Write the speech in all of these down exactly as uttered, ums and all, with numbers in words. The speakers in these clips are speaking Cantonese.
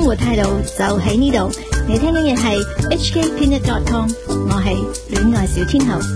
活態度就喺呢度。你聽緊嘅係 H K Peanut dot com， 我係戀愛小天后。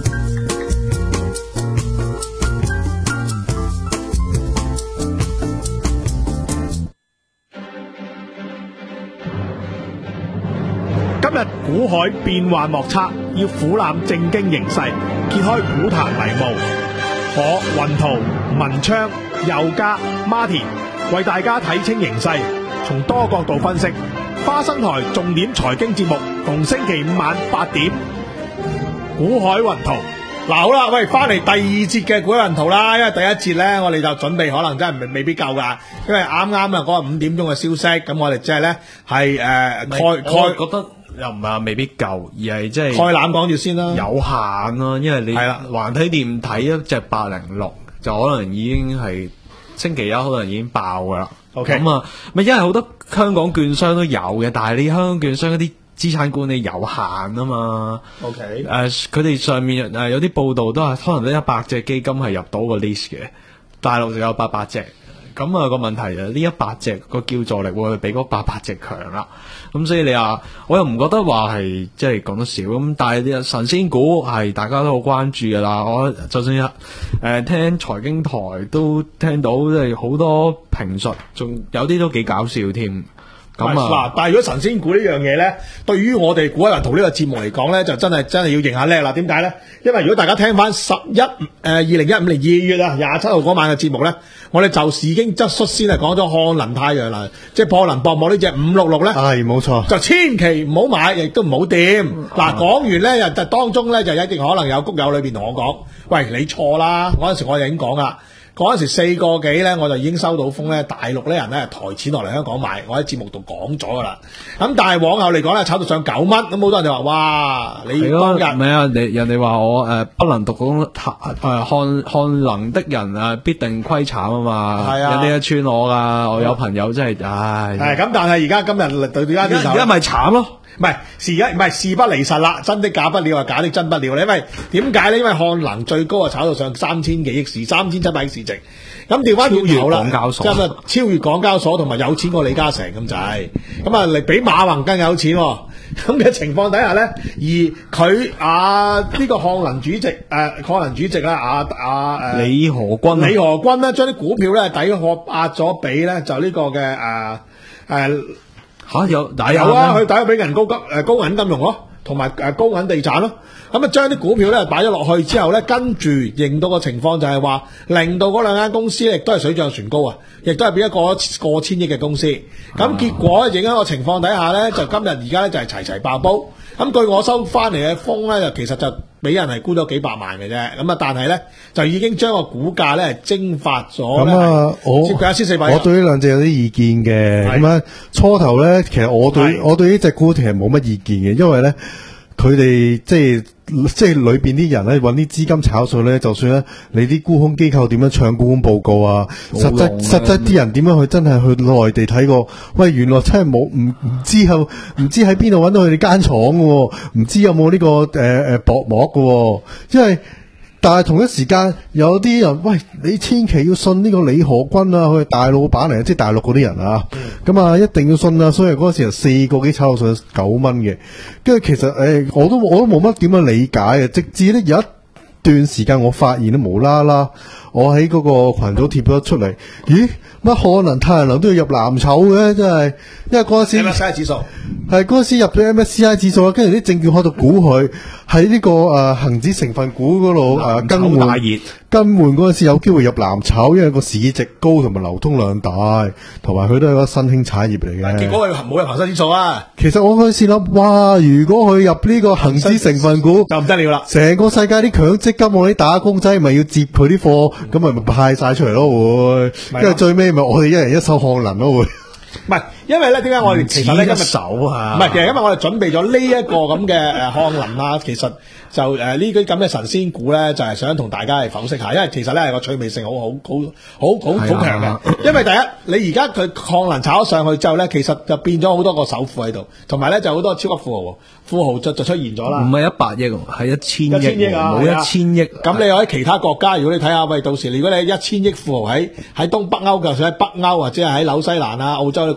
今日股海變幻莫測，要俯瞰正經形勢，揭開股壇迷霧。我雲圖、文昌、佑嘉、Martin 為大家睇清形勢，從多角度分析。花生台重點財經節目，逢星期五晚八點。股海雲圖。嗱，好啦，喂，翻嚟第二節嘅股海雲圖啦。因為第一節咧，我哋就準備可能真係未必夠噶，因為啱啱啊嗰個五點鐘嘅消息，咁我哋即係咧係誒開開覺得。又唔係話未必夠，而係即係開攬講住先啦， 有限咯、啊，因為你係啦，環體店睇一隻八零六就可能已經係星期一可能已經爆噶啦。OK，咁啊，咪因為好多香港券商都有嘅，但係你香港券商嗰啲資產管理有限啊嘛。OK，誒，佢哋上面誒有啲報道都係可能得一百隻基金係入到個 list 嘅，大陸就有八百隻。咁啊個問題就呢一百隻個叫座力會比嗰八百隻強啦，咁所以你話我又唔覺得話係即係講得少咁，但係啲神仙股係大家都好關注噶啦。我就算誒、呃、聽財經台都聽到即係好多評述，仲有啲都幾搞笑添。咁啊嗱，但係如果神仙股呢樣嘢咧，對於我哋股海雲圖呢個節目嚟講咧，就真係真係要認下叻啦。點解咧？因為如果大家聽翻十一誒二零一五年二月啊廿七號嗰晚嘅節目咧，我哋就已經即率先係講咗漢能太陽啦，即係破能博幕呢隻五六六咧， 係冇錯， 就千祈唔好買，亦都唔好掂。嗱、嗯，講完咧就當中咧就一定可能有谷友裏邊同我講，喂，你錯啦！嗰陣時我就已經講啦。嗰陣時四個幾咧，我就已經收到風咧，大陸咧人咧抬錢落嚟香港買，我喺節目度講咗噶啦。咁但係往後嚟講咧，炒到上九蚊，咁好多人就話：哇！你當日唔係啊？你人哋話我誒、呃、不能讀嗰誒漢漢能的人啊，必定虧慘啊嘛。係啊，人哋一串我噶，我有朋友真係唉。係咁，但係而家今日對而家呢頭，而家咪慘咯。唔係事而家唔係事不離實啦，真的假不了啊，假的真不了咧。因為點解咧？因為漢能最高啊炒到上三千幾億市，三千七百億市值。咁調翻轉頭啦，真係超越港交所同埋有錢過李嘉誠咁滯。咁啊，嚟比馬雲更有錢。咁嘅情況底下咧，而佢啊呢、這個漢能主席誒漢能主席啦啊啊誒李河君李河君咧將啲股票咧抵押壓咗俾咧就呢個嘅誒誒。啊啊吓有有啊，佢打咗俾銀高金誒高銀金融咯，同埋誒高銀地產咯。咁啊，將啲股票咧擺咗落去之後咧，跟住認到個情況就係話，令到嗰兩間公司亦都係水漲船高啊，亦都係變一個過千億嘅公司。咁結果影響個情況底下咧，就今日而家咧就係齊齊爆煲。咁據我收翻嚟嘅風咧，就其實就俾人係沽咗幾百萬嘅啫。咁啊，但係咧就已經將個股價咧蒸發咗。咁啊， 我接近一千四百。 我對呢兩隻有啲意見嘅。咁啊，初頭咧，其實我對我對呢隻股其實冇乜意見嘅，因為咧佢哋即係即係裏邊啲人咧揾啲資金炒數咧，就算咧你啲沽空機構點樣唱沽空報告啊，實際實際啲人點樣去真係去內地睇過？喂，原來真係冇唔唔知後唔知喺邊度揾到佢哋間廠嘅，唔知有冇呢、這個誒誒薄膜嘅，因為。但係同一時間有啲人，喂，你千祈要信呢個李河君啊，佢係大老闆嚟，即係大陸嗰啲人啊，咁、嗯、啊一定要信啊，所以嗰時係四個幾炒到上九蚊嘅，跟住其實誒、欸，我都我都冇乜點樣理解嘅，直至咧有一段時間我發現都無啦啦，我喺嗰個群組貼咗出嚟，咦，乜漢能太陽能都要入藍籌嘅，真係，因為嗰陣時 M S C I 指數係嗰陣時入咗 M S C I 指數啦，跟住啲證券開度估佢喺呢個誒恒指成分股嗰度誒更換更換嗰陣時有機會入藍籌，因為個市值高同埋流通量大，同埋佢都係個新興產業嚟嘅。 結果佢冇入恒生指數啊！ 其實我嗰陣時諗，哇！如果佢入呢個恒指成分股就唔得了啦， 成個世界啲強積金我啲打工仔咪要接佢啲貨，咁咪咪派晒出嚟咯會，因為最尾咪我哋一人一手漢能咯會。 唔係，因為咧點解我哋其實咧今日手啊？ 唔係，其實因為我哋準備咗呢一個咁嘅誒漢能啊，其實就誒呢啲咁嘅神仙股咧，就係、是、想同大家嚟剖析下，因為其實咧係個趣味性好好好好好好強嘅。因為第一，你而家佢漢能炒咗上去之後咧，其實就變咗好多個首富喺度，同埋咧就好多超級富豪，富豪就就出現咗啦。 唔係一百億，係一千億， 一千億啊， 冇一千億。 咁你喺其他國家，如果你睇下，喂，到時如果你一千億富豪喺喺東北歐，就算喺北歐或者係喺紐西蘭啊、澳洲啲國家。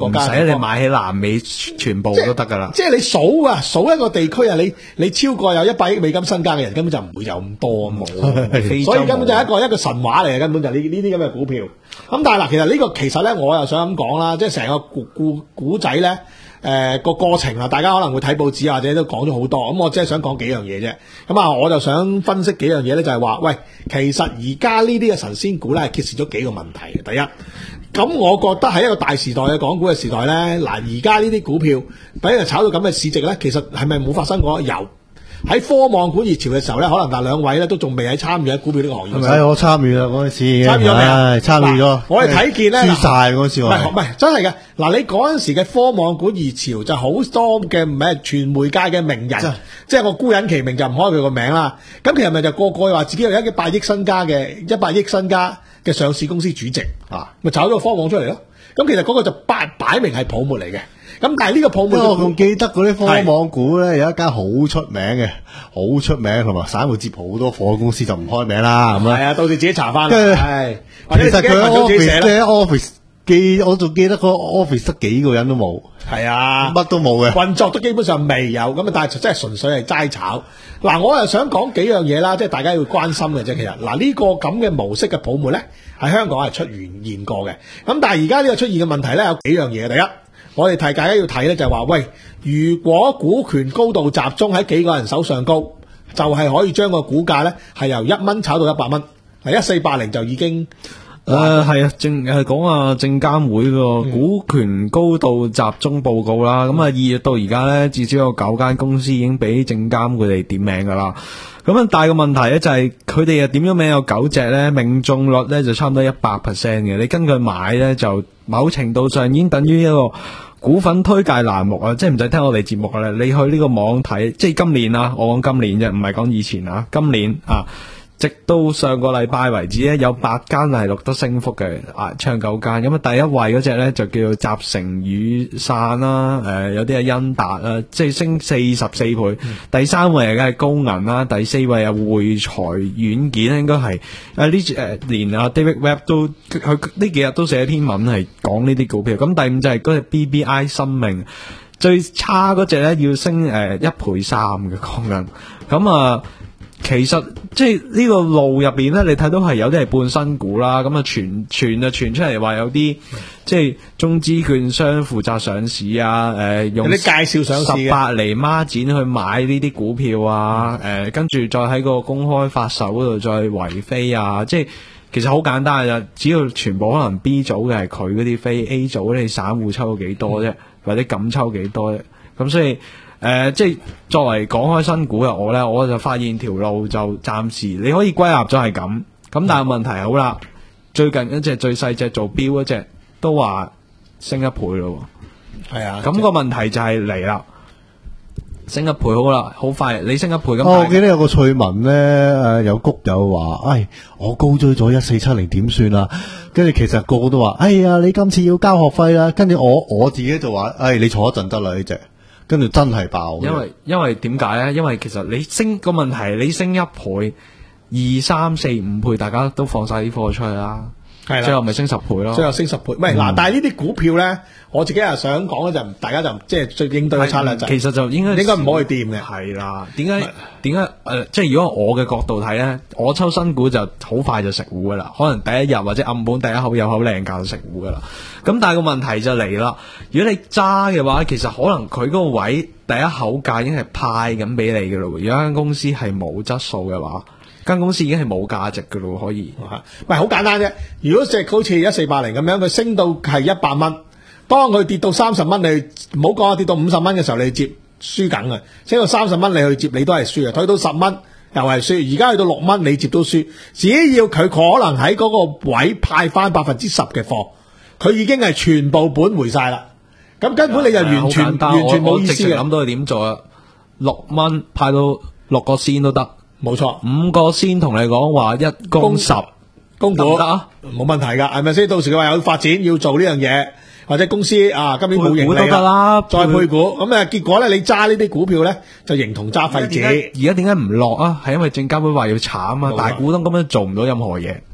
者你買起南美全部都得噶啦。 即係你數啊，數一個地區啊，你你超過有一百億美金身家嘅人，根本就唔會有咁多啊，冇。所以根本就係一個一個神話嚟嘅，根本就呢呢啲咁嘅股票。咁但係嗱，其實呢個其實咧，我又想咁講啦，即係成個故故古仔咧。誒、呃、個過程啊，大家可能會睇報紙或者都講咗好多，咁我即係想講幾樣嘢啫。咁啊，我就想分析幾樣嘢咧，就係話，喂，其實而家呢啲嘅神仙股咧，係揭示咗幾個問題嘅。第一，咁我覺得喺一個大時代嘅港股嘅時代咧，嗱，而家呢啲股票俾人炒到咁嘅市值咧，其實係咪冇發生過？有。喺科網股熱潮嘅時候咧，可能但兩位咧都仲未喺參與喺股票呢個行業。係咪？ 我參與啦嗰陣時， 參與咗未啊？ 參與咗。 我哋睇見咧， 輸晒嗰陣時。唔係唔係，真係嘅。嗱，你嗰陣時嘅科網股熱潮就好多嘅唔係傳媒界嘅名人，即係我孤隱其名就唔開佢個名啦。咁其實咪就個個話自己有一百億身家嘅一百億身家嘅上市公司主席啊，咪炒咗個科網出嚟咯。咁其實嗰個就擺擺明係泡沫嚟嘅。咁但係呢個泡沫， 我仲記得嗰啲科網股咧，有一間好出名嘅，好出名同埋散戶接好多貨嘅公司就唔開名啦，咁啊， 係啊，到時自己查翻。 係，其實佢 office 咧 office 記，我仲記得個 office 得幾個人都冇， 係啊， 乜都冇嘅， 運作都基本上未有，咁啊，但係真係純粹係齋炒。嗱，我又想講幾樣嘢啦，即係大家要關心嘅啫。其實嗱，呢個咁嘅模式嘅泡沫咧，喺香港係出現現過嘅。咁但係而家呢個出現嘅問題咧，有幾樣嘢。第一，我哋提大家要睇咧，就係話，喂，如果股權高度集中喺幾個人手上高，就係、是、可以將個股價咧係由一蚊炒到一百蚊。嗱，一四八零就已經誒係啊，正係講啊證監會個股權高度集中報告啦。咁啊二月到而家咧，至少有九間公司已經俾證監佢哋點名噶啦。咁啊，但係個問題咧就係佢哋又點咗名有九隻咧，命中率咧就差唔多一百 percent 嘅。你跟佢買咧，就某程度上已經等於一個股份推介欄目啊，即係唔使聽我哋節目啦。你去呢個網睇，即係今年啊，我講今年啫，唔係講以前啊。今年啊，直到上個禮拜為止咧，有八間係錄得升幅嘅，啊，唱九間。咁啊，第一位嗰隻咧就叫做集成雨傘啦，誒、呃，有啲係恩達啦，即係升四十四倍。嗯、第三位梗係高銀啦，第四位係匯財軟件，應該係誒呢誒連啊 David Webb 都佢呢幾日都寫篇文係講呢啲股票。咁第五就係嗰隻 B B I 生命，最差嗰隻咧要升誒一倍三嘅講緊。咁啊。其實即係呢個路入邊咧，你睇到係有啲係半新股啦，咁啊傳傳就傳出嚟話有啲即係中資券商負責上市啊，誒、呃、用啲介紹上市十八厘孖展去買呢啲股票啊，誒、呃、跟住再喺個公開發售嗰度再圍飛啊，即係其實好簡單嘅，只要全部可能 B 組嘅係佢嗰啲飛 ，A 組你散戶抽到幾多啫，嗯、或者咁抽幾多啫，咁所以。誒、呃，即係作為講開新股嘅我咧，我就發現條路就暫時你可以歸納咗係咁，咁但係問題好啦，最近一隻最細隻做標嗰隻都話升一倍咯，係啊，咁個問題就係嚟啦，升一倍好啦，好快你升一倍咁、哦。 我記得有個趣聞咧，誒有谷友話，唉，我高追咗一四七零點算啦，跟住其實個個都話，哎呀，你今次要交學費啦，跟住我我自己就話，唉，你坐一陣得啦呢隻。跟住真係爆， 因為因為點解咧？因為其實你升個問題，你升一倍、二三四五倍，大家都放晒啲貨出去啦。係啦，最後咪升十倍咯。最後升十倍，唔係嗱，但係呢啲股票咧，我自己又想講咧，就大家就即係最應對嘅策略就其實就應該應該唔可以掂嘅。 係啦，點解點解誒？即係如果我嘅角度睇咧，我抽新股就好快就食糊噶啦，可能第一日或者暗盤第一口有口靚價就食糊噶啦。咁但係個問題就嚟啦，如果你揸嘅話，其實可能佢嗰個位第一口價已經係派緊俾你嘅咯。如果間公司係冇質素嘅話，間公司已經係冇價值嘅咯，可以。 唔係好簡單啫。如果隻好似一四八零咁樣，佢升到係一百蚊，當佢跌到三十蚊，你唔好講跌到五十蚊嘅時候，你接輸緊嘅。升到三十蚊，你去接你都係輸嘅。退到十蚊又係輸。而家去到六蚊，你接都輸。只要佢可能喺嗰個位派翻百分之十嘅貨，佢已經係全部本回晒啦。咁根本你就完全完全冇意思嘅。 諗到佢點做啊？六蚊派到六個仙都得。 冇錯， 五個先同你講話一公十公股得啊， 冇問題噶，係咪先？到時佢話有發展要做呢樣嘢，或者公司啊今年冇盈利都得啦， 再配股，咁啊結果咧，你揸呢啲股票咧就形同揸廢紙。 而家點解唔落啊？係因為證監會話要查啊嘛，大股東根本做唔到任何嘢。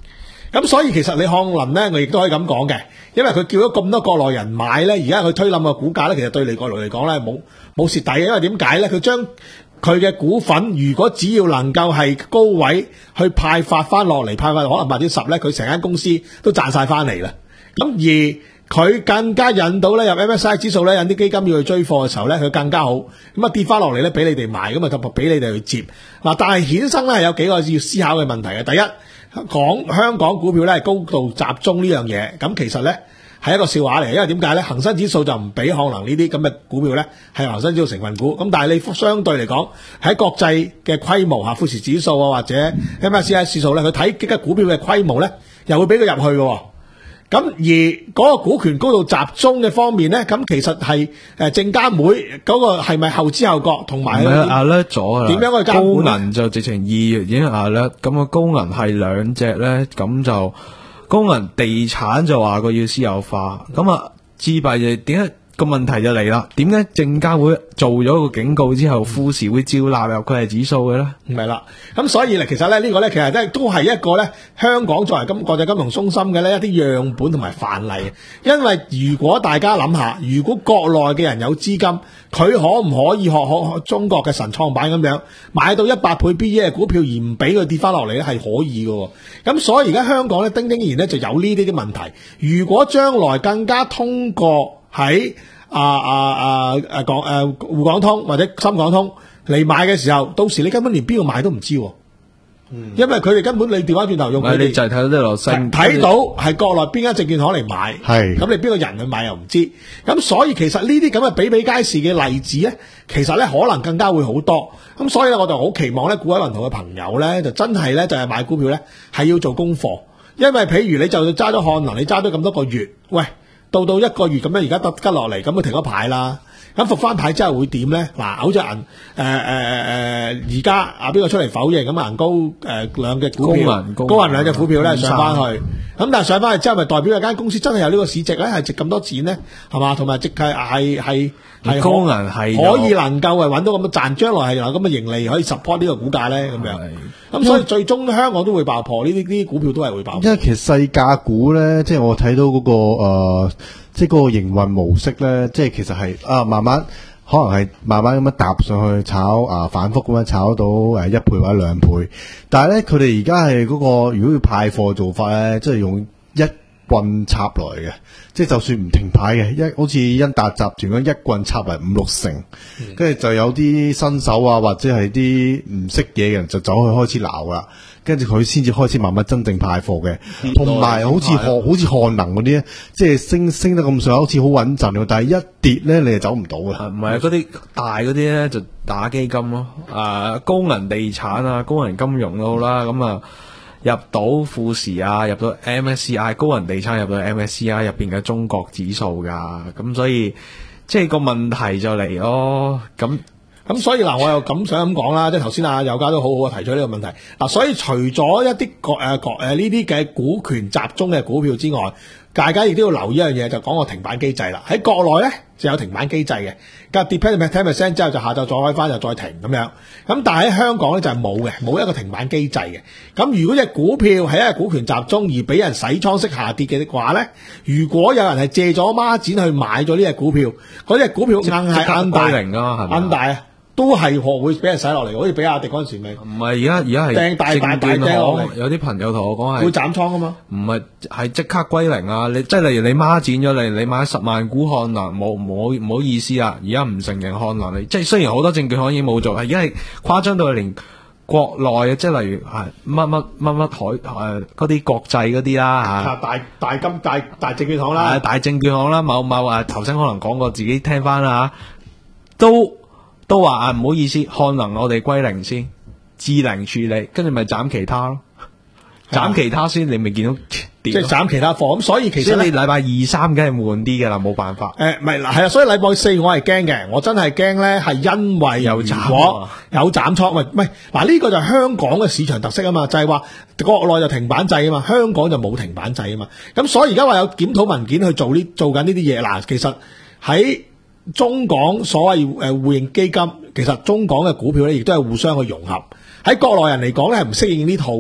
咁所以其實李漢能咧，我亦都可以咁講嘅，因為佢叫咗咁多國內人買咧，而家佢推冧個股價咧，其實對李國來嚟講咧冇冇蝕底嘅，因為點解咧？佢將佢嘅股份，如果只要能夠係高位去派發翻落嚟，派發可能百分之十咧，佢成間公司都賺晒翻嚟啦。咁而佢更加引到咧入 M S C I 指數咧，引啲基金要去追貨嘅時候咧，佢更加好。咁啊跌翻落嚟咧，俾你哋買，咁啊就俾你哋去接。嗱，但係衍生咧係有幾個要思考嘅問題嘅。第一，講香港股票咧係高度集中呢樣嘢，咁其實咧係一個笑話嚟，因為點解咧？恒生指數就唔俾漢能呢啲咁嘅股票咧係恒生指數成分股，咁但係你相對嚟講喺國際嘅規模嚇富時指數啊或者 M S C I 指數咧，佢睇幾間股票嘅規模咧，又會俾佢入去嘅。咁而嗰個股權高度集中嘅方面咧，咁其實係誒證監會嗰個係咪後知後覺，同埋壓叻咗啦？點樣去監管？ 高銀就直情二月已經壓叻，咁啊高銀係兩隻咧，咁就高銀地產就話佢要私有化，咁啊自閉就點解？個問題就嚟啦，點解證監會做咗個警告之後，富時會照納入佢係指數嘅咧？唔係啦，咁所以咧，其實咧呢個咧，其實都都係一個咧香港作為金國際金融中心嘅咧一啲樣本同埋範例。因為如果大家諗下，如果國內嘅人有資金，佢可唔可以學學中國嘅神創板咁樣買到一百倍 B E 嘅股票，而唔俾佢跌翻落嚟咧？係可以嘅。咁所以而家香港咧，丁丁然咧就有呢啲啲問題。如果將來更加通過喺啊啊啊誒港誒滬港通或者深港通嚟買嘅時候，到時你根本連邊個買都唔知，嗯，因為佢哋根本你調翻轉頭用佢哋， 你就係睇到呢度升， 睇到係國內邊間證券行嚟買，係咁你邊個人去買又唔知，咁所以其實呢啲咁嘅比比皆是嘅例子咧，其實咧可能更加會好多，咁所以咧我就好期望咧，股海雲圖嘅朋友咧就真係咧就係買股票咧係要做功課，因為譬如你就揸咗漢能，你揸咗咁多個月，喂。到到一個月咁樣，而家得吉落嚟，咁佢停咗牌啦。咁復翻牌之後會點咧？嗱，好似銀誒誒誒誒，而家啊邊個出嚟否認咁銀高誒兩隻股票，高銀兩隻股票咧上翻去。咁但係上翻去之後，咪代表有間公司真係有呢個市值咧，係值咁多錢咧，係嘛？同埋值係係係係高銀係可以能夠係揾到咁嘅賺，將來係有咁嘅盈利可以 support 呢個股價咧咁樣。咁所以最終香港都會爆破，呢啲呢啲股票都係會爆破。 因為其實細價股咧，即係我睇到嗰、那個誒、呃，即係嗰個營運模式咧，即係其實係啊慢慢可能係慢慢咁樣搭上去炒啊，反覆咁樣炒到誒一倍或者兩倍。但係咧，佢哋而家係嗰個如果要派貨做法咧，即係用一棍插落嚟嘅，即係就算唔停牌嘅，一好似恩達集團咁一棍插嚟五六成，跟住、嗯、就有啲新手啊或者係啲唔識嘢嘅人就走去開始鬧啦，跟住佢先至開始慢慢真正派貨嘅，同埋好似學好似漢能嗰啲咧，即係升升得咁上，好似好穩陣嘅，但係一跌咧你就走唔到嘅。 唔係嗰啲大嗰啲咧就打基金咯，啊高銀地產啊高銀金融都好啦，咁啊。入到富時啊，入到 M S C I 高銀地產入到 M S C I 入邊嘅中國指數噶，咁所以即係個問題就嚟咯。咁咁所以嗱，我又咁想咁講啦，即係頭先啊有家都好好提出呢個問題嗱。所以除咗一啲國誒國誒呢啲嘅股權集中嘅股票之外，大家亦都要留意一樣嘢，就講個停板機制啦。喺國內咧就有停板機制嘅，咁跌 ten percent 之後就下晝再開翻，就再停咁樣。咁但係喺香港咧就係冇嘅，冇一個停板機制嘅。咁如果隻股票係一個股權集中而俾人洗倉式下跌嘅話咧，如果有人係借咗孖展去買咗呢隻股票，嗰隻股票硬係硬大， 零啊，係咪？ 硬大啊！都係學會俾人洗落嚟，好似比亞迪嗰陣時咪唔係，而家而家係掟大大大掟落嚟。 有啲朋友同我講係會斬倉噶嘛？ 唔係，係即刻歸零啊！你即係例如你孖展咗嚟，你買十萬股漢能，冇冇唔好意思啊！而家唔承認漢能，你即係雖然好多證券行已經冇做，係而家係誇張到連國內嘅，即係例如係乜乜乜乜海誒嗰啲國際嗰啲啦嚇， 大大金大大證券行啦， 大證券行啦，某某啊頭先可能講過，自己聽翻啦嚇，都。都話啊唔好意思，漢能我哋歸零先，智能處理，跟住咪斬其他咯，斬其他先，你咪見到即係斬其他貨。咁所以其實你禮拜二三梗係悶啲嘅啦，冇辦法。 誒，唔係嗱，係啊，所以禮拜四我係驚嘅，我真係驚咧，係因為有如果有斬倉，喂，唔係嗱呢個就係香港嘅市場特色啊嘛，就係話國內就停板制啊嘛，香港就冇停板制啊嘛。咁所以而家話有檢討文件去做呢做緊呢啲嘢，嗱，其實喺中港所謂誒互認基金，其實中港嘅股票咧，亦都係互相去融合。喺國內人嚟講咧，係唔適應呢套嘅，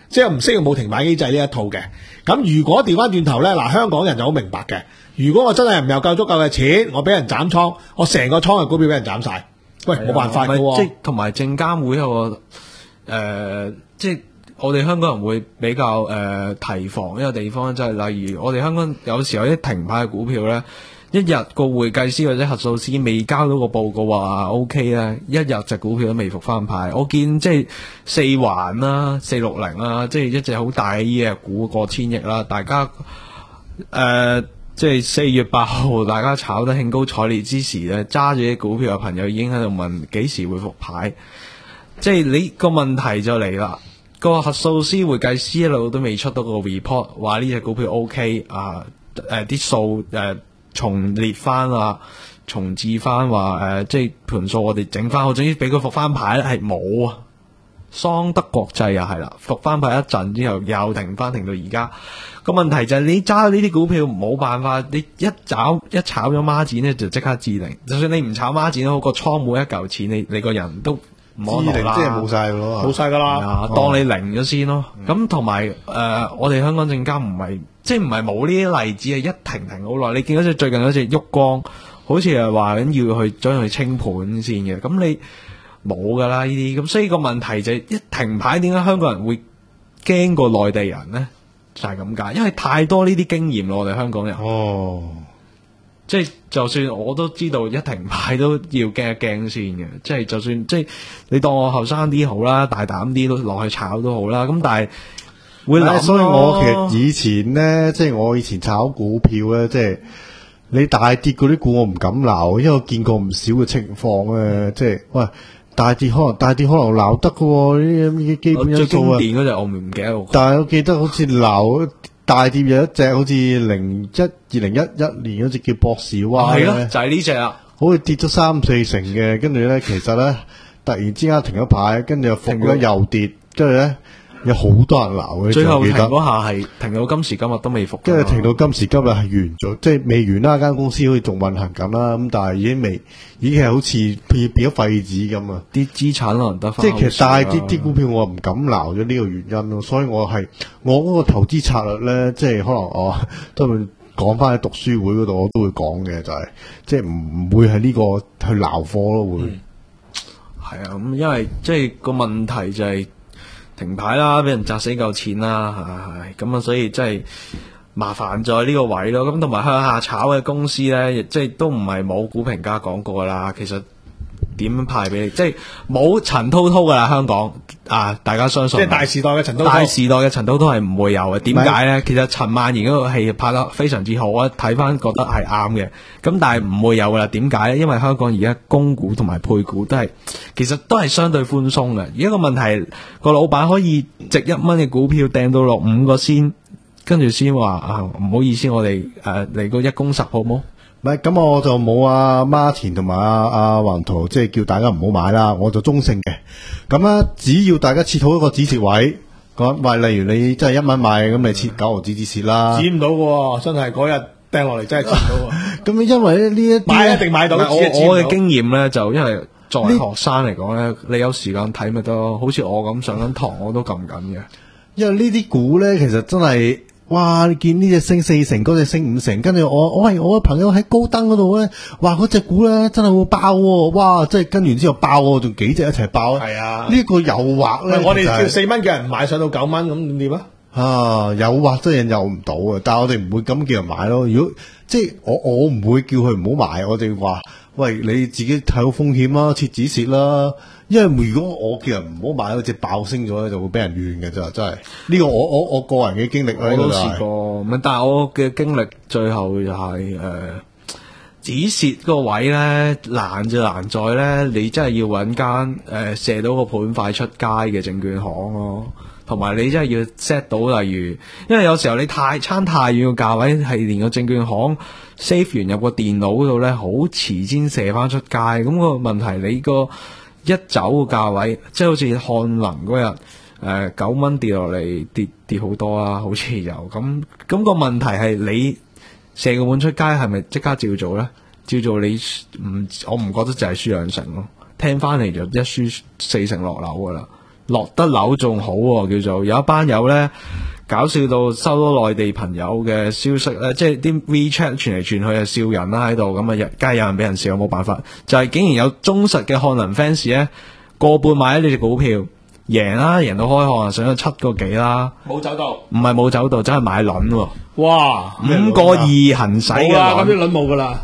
即係唔適用冇停牌機制呢一套嘅。咁如果調翻轉頭咧，嗱香港人就好明白嘅。如果我真係唔有夠足夠嘅錢，我俾人斬倉，我成個倉嘅股票俾人斬晒，喂冇辦法嘅喎。 即係同埋證監會有個誒、呃，即係我哋香港人會比較誒、呃、提防一個地方，就係、是、例如我哋香港有時候啲停牌嘅股票咧。一日個會計師或者核數師未交到個報告話 O K 咧，一日隻股票都未復翻牌。我見即係四環啦、四六零啦，即係一隻好大嘅呢隻股過千億啦。大家誒、呃、即係四月八號，大家炒得興高采烈之時咧，揸住啲股票嘅朋友已經喺度問幾時會復牌。即係你個問題就嚟啦，個核數師、會計師一路都未出到個 report 話呢隻股票 O K 啊，誒啲數誒。重列翻啊，重置翻話誒，即係盤數我哋整翻好，總之俾佢復翻牌咧，係冇啊。桑德國際又係啦，復翻牌一陣之後又停翻，停到而家。個問題就係你揸呢啲股票冇辦法，你一炒一炒咗孖展咧就即刻置零。就算你唔炒孖展都好，個倉冇一嚿錢，你你個人都唔安樂啦， 即係冇晒咯， 冇晒噶啦， 當你零咗先咯。咁同埋誒，我哋香港證監唔係。即係唔係冇呢啲例子，係一停停好耐。你見嗰隻最近嗰隻旭光，好似係話緊要去將佢清盤先嘅。咁你冇噶啦呢啲。咁所以個問題就係一停牌，點解香港人會驚過內地人呢？就係咁解，因為太多呢啲經驗咯。我哋香港人哦， 即係就算我都知道一停牌都要驚一驚先嘅。即係就算即係你當我後生啲好啦，大膽啲都落去炒都好啦。咁但係。會諗， 所以我其實以前咧，即係我以前炒股票咧，即係你大跌嗰啲股我唔敢鬧，因為我見過唔少嘅情況咧，即係喂大跌可能大跌可能鬧得嘅呢啲基本因素啊。最經典嗰隻我唔記得。 但係我記得好似鬧大跌有一隻好似零一二零一一年嗰隻叫博士灣咧， 係咯，就係呢隻啦， 好似跌咗三四成嘅，跟住咧其實咧突然之間停咗牌，跟住又復咗又跌，跟住咧。有好多人鬧嘅， 最後停嗰下係停到今時今日都未復， 跟住停到今時今日係完咗，即係未完啦。間公司好似仲運行緊啦，咁但係已經未，已經係好似變變咗廢紙咁啊！啲資產可能得翻。 即係其實大啲啲股票我唔敢鬧咗呢個原因咯，所以我係我嗰個投資策略咧，即係可能我都會講翻喺讀書會嗰度，我都會講嘅就係、是，即係唔唔會係呢個去鬧貨咯，會係啊，咁因為即係個問題就係、是。停牌啦，俾人砸死嚿錢啦，係咁啊，所以真係麻煩在呢個位咯。咁同埋向下炒嘅公司咧，即係都唔係冇股評家講過啦。其實點樣派俾你，即係冇陳滔滔噶啦，香港啊，大家相信。 即係大時代嘅陳滔滔。 大時代嘅陳滔滔係唔會有嘅。點解咧？其實陳曼賢嗰個戲拍得非常之好啊，睇翻覺得係啱嘅。咁但係唔會有噶啦。點解咧？因為香港而家供股同埋配股都係，其實都係相對寬鬆嘅。而家個問題，個老闆可以值一蚊嘅股票掟到落五個先，跟住先話啊，唔好意思，我哋誒嚟個一公十好冇？ 唔係咁，我就冇阿孖田同埋阿阿橫圖，即係叫大家唔好買啦。我就中性嘅。咁咧，只要大家設好一個止蝕位，講喂，例如你真係一蚊買，咁你設九毫子止蝕啦。 止唔到嘅，真係嗰日掟落嚟真係止唔到。 咁因為呢一買一定買到。 我我嘅經驗咧，就因為作為學生嚟講咧，你有時間睇咪得，好似我咁上緊堂，我都撳緊嘅。 因為呢啲股咧，其實真係。哇！你見呢隻升四成，嗰隻升五成，跟住我，我係我嘅朋友喺高登嗰度咧，話嗰隻股咧真係會爆喎！哇！即係跟完之後爆喎，仲幾隻一齊爆啊！ 係啊！ 呢個誘惑咧， 我哋叫四蚊嘅人買上到九蚊，咁點點啊？ 啊！誘惑真係引誘唔到啊！但係我哋唔會咁叫人買咯。如果即係我我唔會叫佢唔好買，我哋話喂，你自己睇好風險啦，設止蝕啦。因為如果我叫人唔好買嗰隻爆升咗咧，就會俾人怨嘅啫，真係呢個我我我個人嘅經歷我都試過，咁但係我嘅經歷最後就係、是、誒、呃、止蝕個位咧難就難在咧，你真係要揾間誒射到個盤快出街嘅證券行咯，同埋你真係要 set 到，例如因為有時候你太差太遠個價位，係連個證券行 save 完入個電腦嗰度咧，好遲先射翻出街，咁、那個問題你個。一走個價位，即係好似漢能嗰日，誒九蚊跌落嚟，跌跌好多啦，好似有咁咁、咁個問題係你射個盤出街係咪即刻照做咧？照做你唔，我唔覺得就係輸兩成咯，聽翻嚟就一輸四成落樓噶啦。 落得樓仲好喎，叫做有一班友咧搞笑到收到內地朋友嘅消息咧，即係啲 WeChat 傳嚟傳去啊笑人啦喺度，咁啊梗係有人俾人笑，冇辦法，就係、是、竟然有忠實嘅漢能 fans 咧個半買咗呢隻股票。贏啦，贏到開行，上咗七個幾啦， 冇走到， 唔係冇走到，真係買輪喎。 哇， 五個二行使嘅輪， 咁啲輪冇噶啦。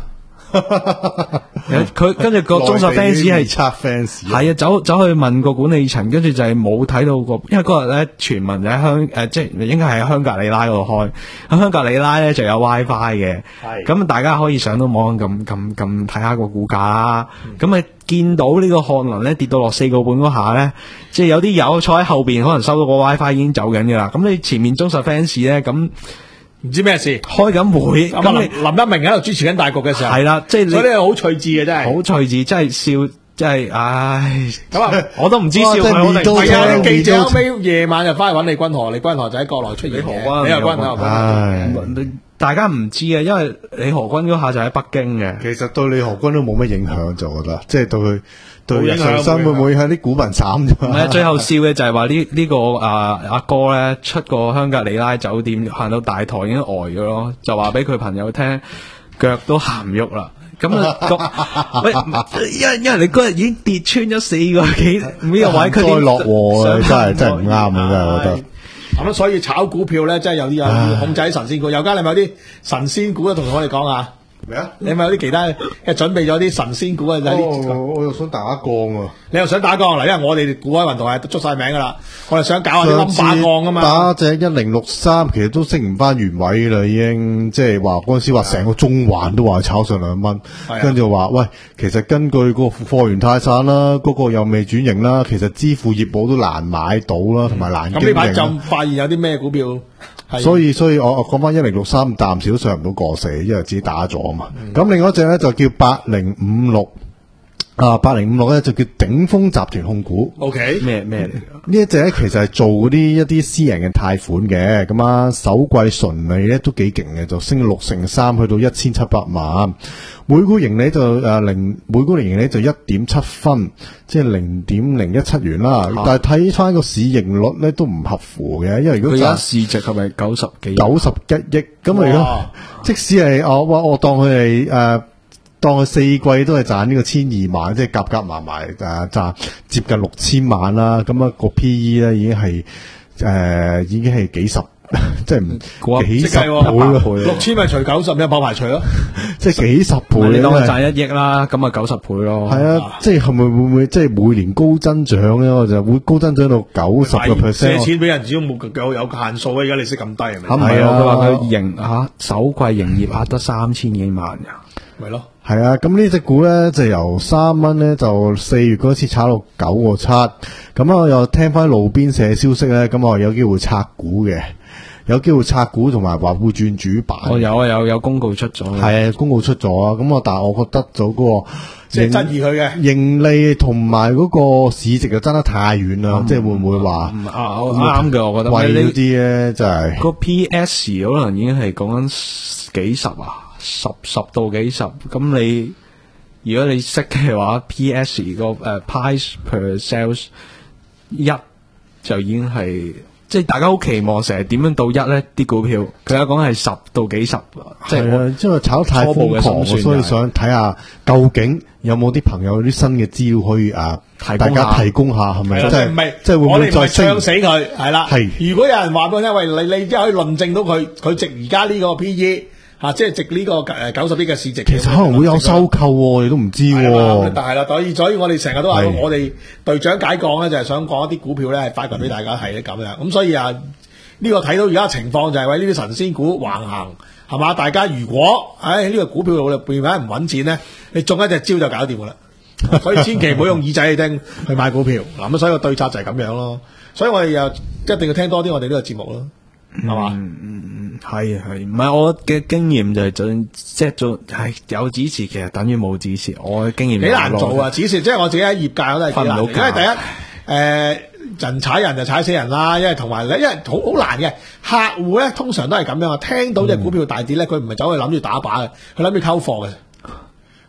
佢跟住個忠實 fans 係測 fans， 係啊，走走去問個管理層，跟住就係冇睇到個，因為嗰日咧傳聞就喺香誒，即係應該係喺香格里拉嗰度開，喺香格里拉咧就有 WiFi 嘅，咁大家可以上到網咁咁咁睇下個股價啦，咁咪、嗯、見到呢個漢能咧跌到落四個半嗰下咧，即係有啲友坐喺後邊，可能收到個 WiFi 已經走緊噶啦，咁你前面忠實 fans 咧咁。 唔知咩事， 開緊會，咁林林一鳴喺度主持緊大局嘅時候， 係啦，即係所以你好趣致嘅真係， 好趣致，真係笑，真係，唉， 咁啊， 我都唔知笑佢好定係啊！記者後尾夜晚就翻去揾李君河，李君河就喺國內出現嘅，李河君啊， 唉，大家唔知啊，因為李河君嗰下就喺北京嘅， 其實對李河君都冇乜影響，就覺得，即係對佢。對日常生活會唔會喺啲股民慘啫？ 唔係，最後笑嘅就係話呢呢個啊阿哥咧出個香格里拉酒店行到大堂已經呆咗咯，就話俾佢朋友聽腳都行唔喐啦。咁啊，喂，因為因為你嗰日已經跌穿咗四個幾呢個位，佢再落禍真係真係唔啱啊！真係我覺得。 咁所以炒股票咧，真係有啲有啲控制神仙股。有間你咪有啲神仙股啊，同我哋講下。 咩啊？ 你咪有啲其他，準備咗啲神仙股啊！有啲、 哦，我又想打槓啊！ 你又想打槓嗱？因為我哋股海運動係都出晒名噶啦，我哋想搞下啲冧把槓啊嘛！ 打隻一零六三，其實都升唔翻原位啦，已經即係話嗰陣時話成個中環都話炒上兩蚊，跟住話喂，其實根據個貨源太散啦，嗰、嗰個又未轉型啦，其實支付業務都難買到啦，同埋難經營。咁呢排就發現有啲咩股票？ 所以所以我我講翻一零六三，暫時都上唔到過四，因為自己打咗啊嘛。咁、嗯、另外一隻咧就叫八零五六啊，八零五六咧就叫鼎豐集團控股。 O K 咩咩嚟？ 呢一隻咧其實係做嗰啲一啲私人嘅貸款嘅，咁啊首季純利咧都幾勁嘅，就升六成三，去到一千七百萬。每股盈利就誒零，每股盈利就一點七分，即係零點零一七元啦。啊、但係睇翻個市盈率咧都唔合乎嘅，因為如果佢而家市值係咪九十幾？ 九十一億咁啊！如果即使係我我我當佢係誒當佢四季都係賺呢個千二萬，即係夾夾埋埋誒賺接近六千萬啦。咁、那、啊個 P E 咧已經係誒、呃、已經係幾十。即係唔幾十倍咯， 六千咪除九十，咪爆排除咯， 即係幾十倍。 你當佢賺一億啦，咁啊九十倍咯。 係啊，即係係咪會唔會即係每年高增長咧？我就會高增長到九十個 percent。 借錢俾人始終冇有有限數啊！而家利息咁低係咪？ 係啊，佢話佢營吓首季營業額得三千幾萬呀， 咪咯。 係啊，咁呢隻股咧就由三蚊咧就四月嗰次炒到九個七，咁我又聽翻路邊社消息咧，咁我有機會拆股嘅。有機會拆股同埋話會轉主板。 我、哦、有啊，有有公告出咗。 係啊，公告出咗啊。咁我但係我覺得就嗰個即係質疑佢嘅盈利同埋嗰個市值就爭得太遠啦。嗯、即係會唔會話唔啱啱嘅？我覺得貴咗啲咧，就係個 P S 可能已經係講緊幾十啊，十十到幾十。咁你如果你識嘅話，P S 個誒、uh, price per sales 一就已經係。即係大家好期望成日點樣到一咧啲股票，佢而家講係十到幾十，即係啊，因為炒太瘋狂，所以想睇下究竟有冇啲朋友啲新嘅資料可以啊，大家提供下係咪？即係唔係即係會唔會再唱死佢？係啦， 係如果有人話俾我聽，喂，你你即係可以論證到佢佢值而家呢個 P E。啊，即係值呢個誒九十億嘅市值， 其實可能會有收購，你都唔知。 但係啦，所以所以我哋成日都話，我哋隊長解講咧，就係想講一啲股票咧，係發掘俾大家係咧咁樣。咁所以啊，呢個睇到而家情況就係喂呢啲神仙股橫行，係嘛？大家如果喺呢個股票度入邊唔揾錢咧，你中一隻招就搞掂噶啦。所以千祈唔好用耳仔去聽去買股票。嗱咁，所以個對策就係咁樣咯。所以我哋又一定要聽多啲我哋呢個節目咯。係嘛？ 嗯嗯嗯，係係，唔係我嘅經驗就係做即係做係有指示，其實等於冇指示。我嘅經驗幾難做啊！指示即係我自己喺業界我都係幾難，因為第一誒、呃、人踩人就踩死人啦，因為同埋咧，因為好好難嘅客戶咧，通常都係咁樣啊。聽到隻股票大跌咧，佢唔係走去諗住打靶嘅，佢諗住溝貨嘅。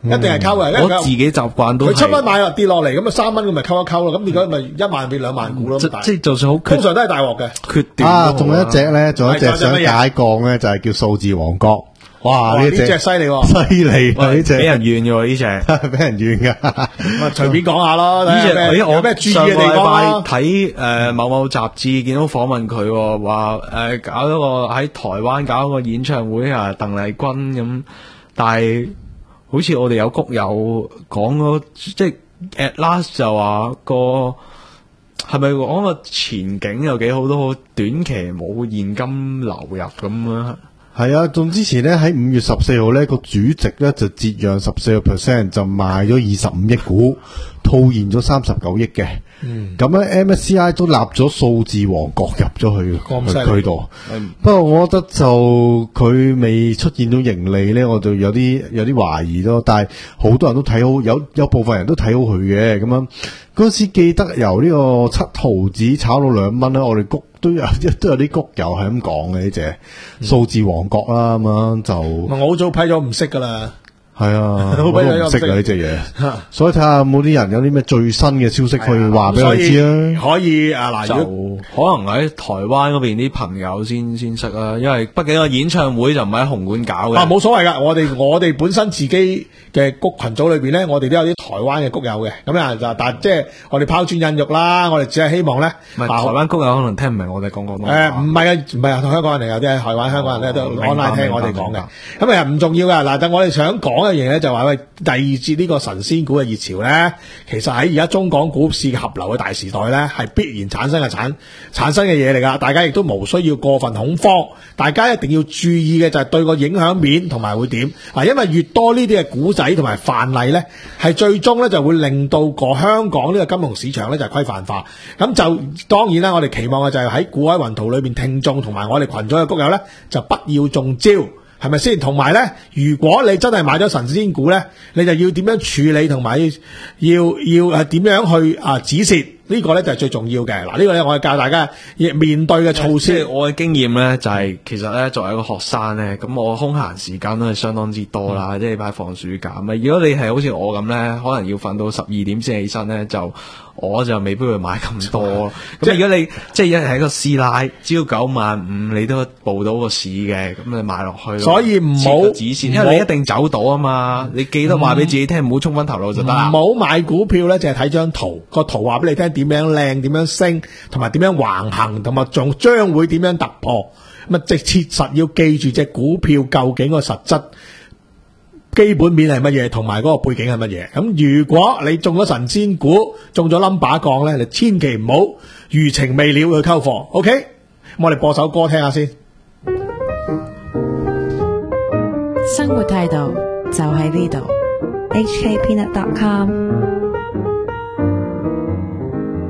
一定係溝嘅。 我自己習慣都佢七蚊買落跌落嚟，咁啊三蚊咁咪溝一溝咯。咁結果咪一萬變兩萬股咯。 即係就算好， 通常都係大鑊嘅。 決斷啊，仲有一隻咧，仲有一隻想解降咧，就係叫數字王國。哇！呢隻犀利， 犀利呢隻， 俾人怨嘅呢隻， 俾人怨噶。 隨便講下咯。 呢隻我咩注意嘅地方？ 睇誒某某雜誌見到訪問佢，話誒搞咗個喺台灣搞一個演唱會啊，鄧麗君咁，但係好似我哋有谷友講咗，即係 at last 就話個係咪講個前景有幾好，都好短期冇現金流入咁啊？ 係啊，仲之前咧喺五月十四號咧個主席咧就折讓十四個 percent 就賣咗二十五億股，套現咗三十九億嘅。嗯，咁咧 M S C I 都立咗數字王國入咗去佢度。嗯，不過我覺得就佢未出現到盈利咧，我就有啲有啲懷疑咯。但係好多人都睇好，有有部分人都睇好佢嘅。咁樣嗰時記得由呢個七毫子炒到兩蚊咧，我哋谷都有都有啲谷友係咁講嘅呢隻數字王國啦，咁樣就我好早批咗唔識噶啦。 係啊，我都唔識啊呢隻嘢，所以睇下有冇啲人有啲咩最新嘅消息可以話俾我知啊。 可以啊，嗱， 就可能喺台灣嗰邊啲朋友先先識啦，因為畢竟個演唱會就唔係喺紅館搞嘅。 啊，冇所謂噶，我哋我哋本身自己嘅谷群組裏邊咧，我哋都有啲台灣嘅谷友嘅，咁啊就但即係我哋拋磚引玉啦，我哋只係希望咧， 唔係台灣谷友可能聽唔明我哋講廣東話。 誒，唔係啊，唔係啊，香港人嚟，有啲係台灣香港人咧都 online 聽我哋講嘅，咁啊唔重要噶。嗱，但我哋想講嘅嘢咧就話喂，第二節呢個神仙股嘅熱潮咧，其實喺而家中港股市嘅合流嘅大時代咧，係必然產生嘅產產生嘅嘢嚟噶。大家亦都無需要過分恐慌，大家一定要注意嘅就係對個影響面同埋會點啊，因為越多呢啲嘅股仔同埋範例咧，係最終咧就會令到個香港呢個金融市場咧就係規範化。咁就當然啦，我哋期望嘅就係喺股海雲圖裏邊聽眾同埋我哋群組嘅谷友咧，就不要中招。係咪先？同埋咧，如果你真係買咗神仙股咧，你就要點樣處理，同埋要要誒點樣去啊止蝕？呢個咧就係最重要嘅。嗱，呢個咧我係教大家面對嘅措施。 即係我嘅經驗咧，就係其實咧作為一個學生咧，咁我空閒時間都係相當之多啦。嗯、即係擺放暑假，咪如果你係好似我咁咧，可能要瞓到十二點先起身咧，就我就未必會買咁多。咁如果你即係一係一個師奶，朝九晚五，你都報到個市嘅，咁你買落去。 所以唔好止蝕，因為你一定走到啊嘛。你記得話俾自己聽，唔好衝昏頭腦就得啦。 唔好買股票咧，淨係睇張圖，個圖話俾你聽點樣靚，點樣升，同埋點樣橫行，同埋仲將會點樣突破。咁啊，即切實要記住隻股票究竟個實質基本面係乜嘢，同埋嗰個背景係乜嘢。咁如果你中咗神仙股，中咗 number 降咧，你千祈唔好餘情未了去溝貨。OK，咁我哋播首歌聽下先。 生活態度就喺呢度。 H K Peanut dot com